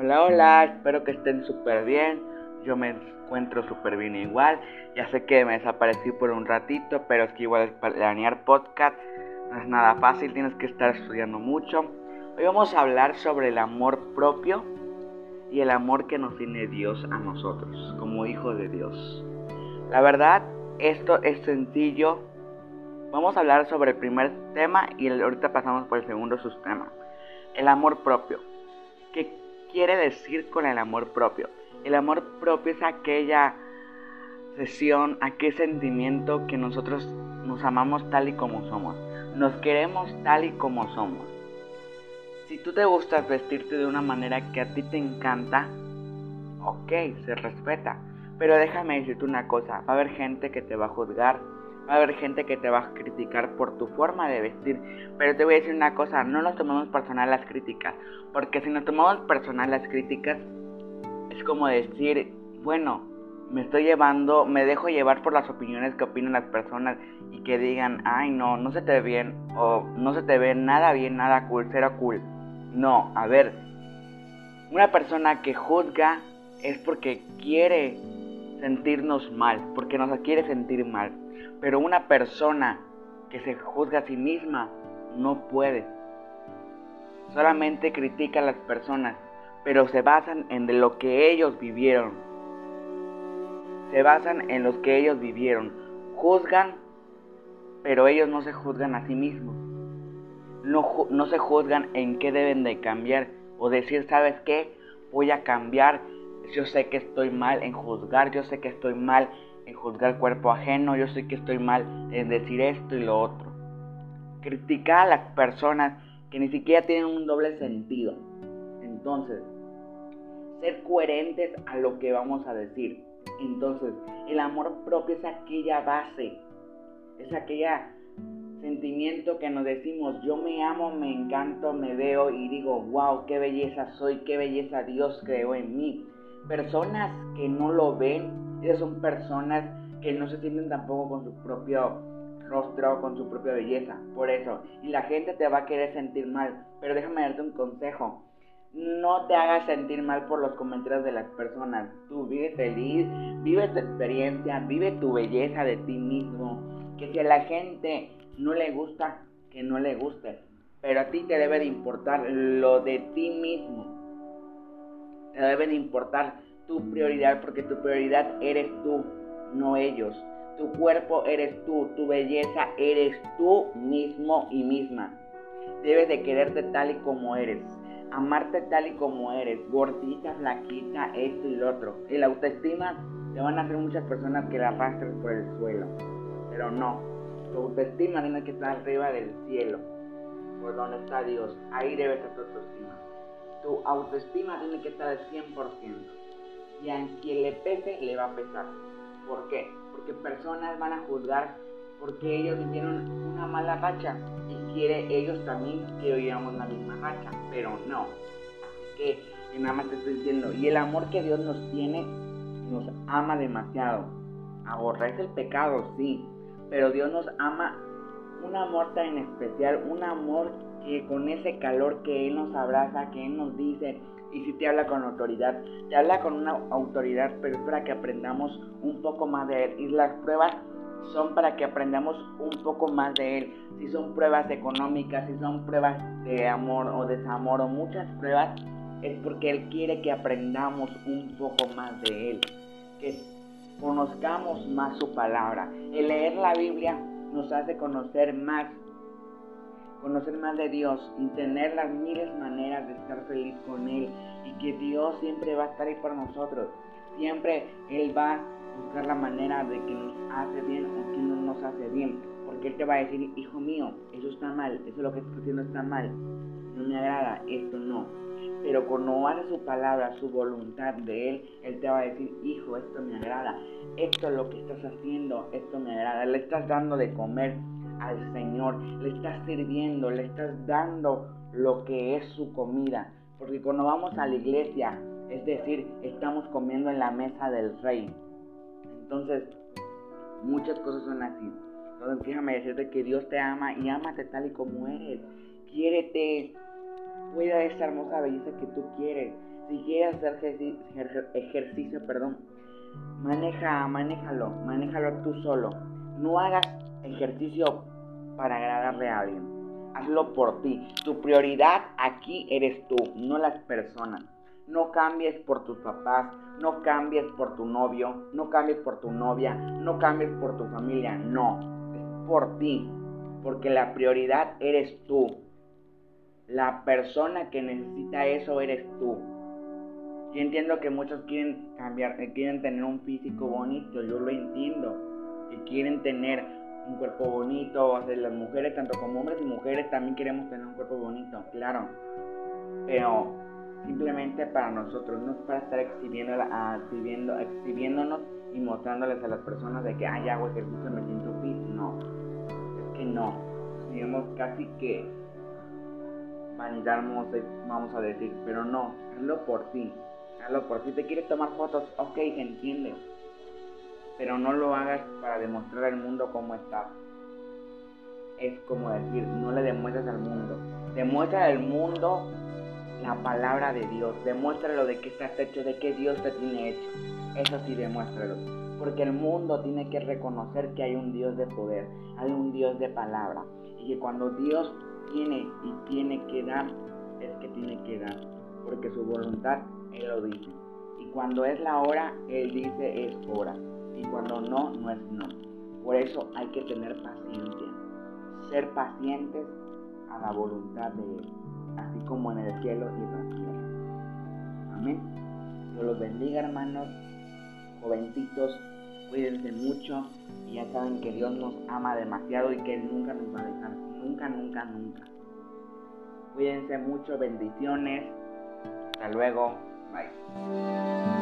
Hola, hola, espero que estén súper bien. Yo me encuentro súper bien igual. Ya sé que me desaparecí por un ratito, pero es que igual planear podcast no es nada fácil, tienes que estar estudiando mucho. Hoy vamos a hablar sobre el amor propio y el amor que nos tiene Dios a nosotros, como hijos de Dios. La verdad, esto es sencillo. Vamos a hablar sobre el primer tema y ahorita pasamos por el segundo subtema. El amor propio. ¿Qué quiere decir con el amor propio? El amor propio es aquella sesión, aquel sentimiento que nosotros nos amamos tal y como somos. Nos queremos tal y como somos. Si tú te gustas vestirte de una manera que a ti te encanta, ok, se respeta. Pero déjame decirte una cosa, va a haber gente que te va a juzgar, va a haber gente que te va a criticar por tu forma de vestir. Pero te voy a decir una cosa, no nos tomemos personal las críticas. Porque si nos tomamos personal las críticas, es como decir, bueno, me dejo llevar por las opiniones que opinan las personas y que digan, ay no, no se te ve bien, o no se te ve nada bien, nada cool, cero cool. No, a ver, una persona que juzga es porque quiere sentirnos mal, porque nos quiere sentir mal. Pero una persona que se juzga a sí misma no puede. Solamente critica a las personas, pero se basan en lo que ellos vivieron. Se basan en lo que ellos vivieron. Juzgan, pero ellos no se juzgan a sí mismos. No se juzgan en qué deben de cambiar o decir, ¿sabes qué? Voy a cambiar. Yo sé que estoy mal en juzgar, yo sé que estoy mal en juzgar el cuerpo ajeno, yo sé que estoy mal en decir esto y lo otro. Criticar a las personas que ni siquiera tienen un doble sentido. Entonces, ser coherentes a lo que vamos a decir. Entonces, el amor propio es aquella base, es aquella sentimiento que nos decimos, yo me amo, me encanto, me veo y digo, wow, qué belleza soy, qué belleza Dios creó en mí. Personas que no lo ven, esas son personas que no se sienten tampoco con su propio rostro, con su propia belleza, por eso. Y la gente te va a querer sentir mal, pero déjame darte un consejo. No te hagas sentir mal por los comentarios de las personas. Tú vive feliz, vive tu experiencia, vive tu belleza de ti mismo. Que si a la gente no le gusta, que no le guste. Pero a ti te debe de importar lo de ti mismo. Te debe de importar tu prioridad, porque tu prioridad eres tú, no ellos. Tu cuerpo eres tú, tu belleza eres tú mismo y misma. Debes de quererte tal y como eres, amarte tal y como eres, gordita, flaquita, esto y lo otro. El autoestima te van a hacer muchas personas que la arrastren por el suelo, pero no. Tu autoestima tiene que estar arriba del cielo, por donde está Dios. Ahí debe estar tu autoestima. Tu autoestima tiene que estar al 100%. Y a quien le pese, le va a pesar. ¿Por qué? Porque personas van a juzgar porque ellos vivieron una mala racha y ellos también que vivamos la misma racha, pero no. Así que nada más te estoy diciendo, y el amor que Dios nos tiene, nos ama demasiado. Aborrece el pecado, sí, pero Dios nos ama un amor tan especial, un amor que con ese calor que Él nos abraza, que Él nos dice, y si te habla con autoridad, te habla con una autoridad, pero es para que aprendamos un poco más de Él. Y las pruebas son para que aprendamos un poco más de Él. Si son pruebas económicas, si son pruebas de amor o desamor o muchas pruebas, es porque Él quiere que aprendamos un poco más de Él, que conozcamos más su palabra. El leer la Biblia nos hace conocer más de Dios y tener las miles maneras de estar feliz con Él, y que Dios siempre va a estar ahí por nosotros. Siempre Él va a buscar la manera de que nos hace bien o que no nos hace bien, porque Él te va a decir, hijo mío, eso está mal, eso es lo que estás haciendo está mal, no me agrada, esto no. Pero cuando hace su palabra, su voluntad de Él, Él te va a decir, hijo, esto me agrada, esto es lo que estás haciendo, esto me agrada. Le estás dando de comer al Señor, le estás sirviendo, le estás dando lo que es su comida. Porque cuando vamos a la iglesia, es decir, estamos comiendo en la mesa del Rey. Entonces, muchas cosas son así. Entonces, déjame decirte que Dios te ama y ámate tal y como eres. Quiérete, cuida esa hermosa belleza que tú quieres. Si quieres hacer ejercicio, manéjalo tú solo. No hagas ejercicio para agradarle a alguien. Hazlo por ti. Tu prioridad aquí eres tú, no las personas. No cambies por tus papás, no cambies por tu novio, no cambies por tu novia, no cambies por tu familia. No, es por ti, porque la prioridad eres tú. La persona que necesita eso eres tú. Yo entiendo que muchos quieren cambiar, quieren tener un físico bonito, yo lo entiendo, que quieren tener un cuerpo bonito, o sea, las mujeres, tanto como hombres y mujeres, también queremos tener un cuerpo bonito, claro, pero simplemente para nosotros, no es para estar exhibiéndonos y mostrándoles a las personas de que, ya hago ejercicio, me siento fit. No, es que no, digamos casi que vanidad, vamos a decir, pero no, hazlo por ti. Hazlo por ti. Te quieres tomar fotos, ok, entiende, pero no lo hagas para demostrar al mundo cómo estás. Es como decir, no le demuestres al mundo, demuestra al mundo la palabra de Dios, demuéstralo de qué estás hecho, de qué Dios te tiene hecho. Eso sí, demuéstralo, porque el mundo tiene que reconocer que hay un Dios de poder, hay un Dios de palabra, y que cuando Dios tiene que dar, es que tiene que dar, porque su voluntad Él lo dice, y cuando es la hora, Él dice es hora, y cuando no, no es no. Por eso hay que tener paciencia, ser pacientes a la voluntad de Él, así como en el cielo y en la tierra. Amén. Dios los bendiga, hermanos, jovencitos, cuídense mucho, y ya saben que Dios nos ama demasiado y que Él nunca nos va a dejar, nunca, nunca, nunca. Cuídense mucho, bendiciones, hasta luego, bye.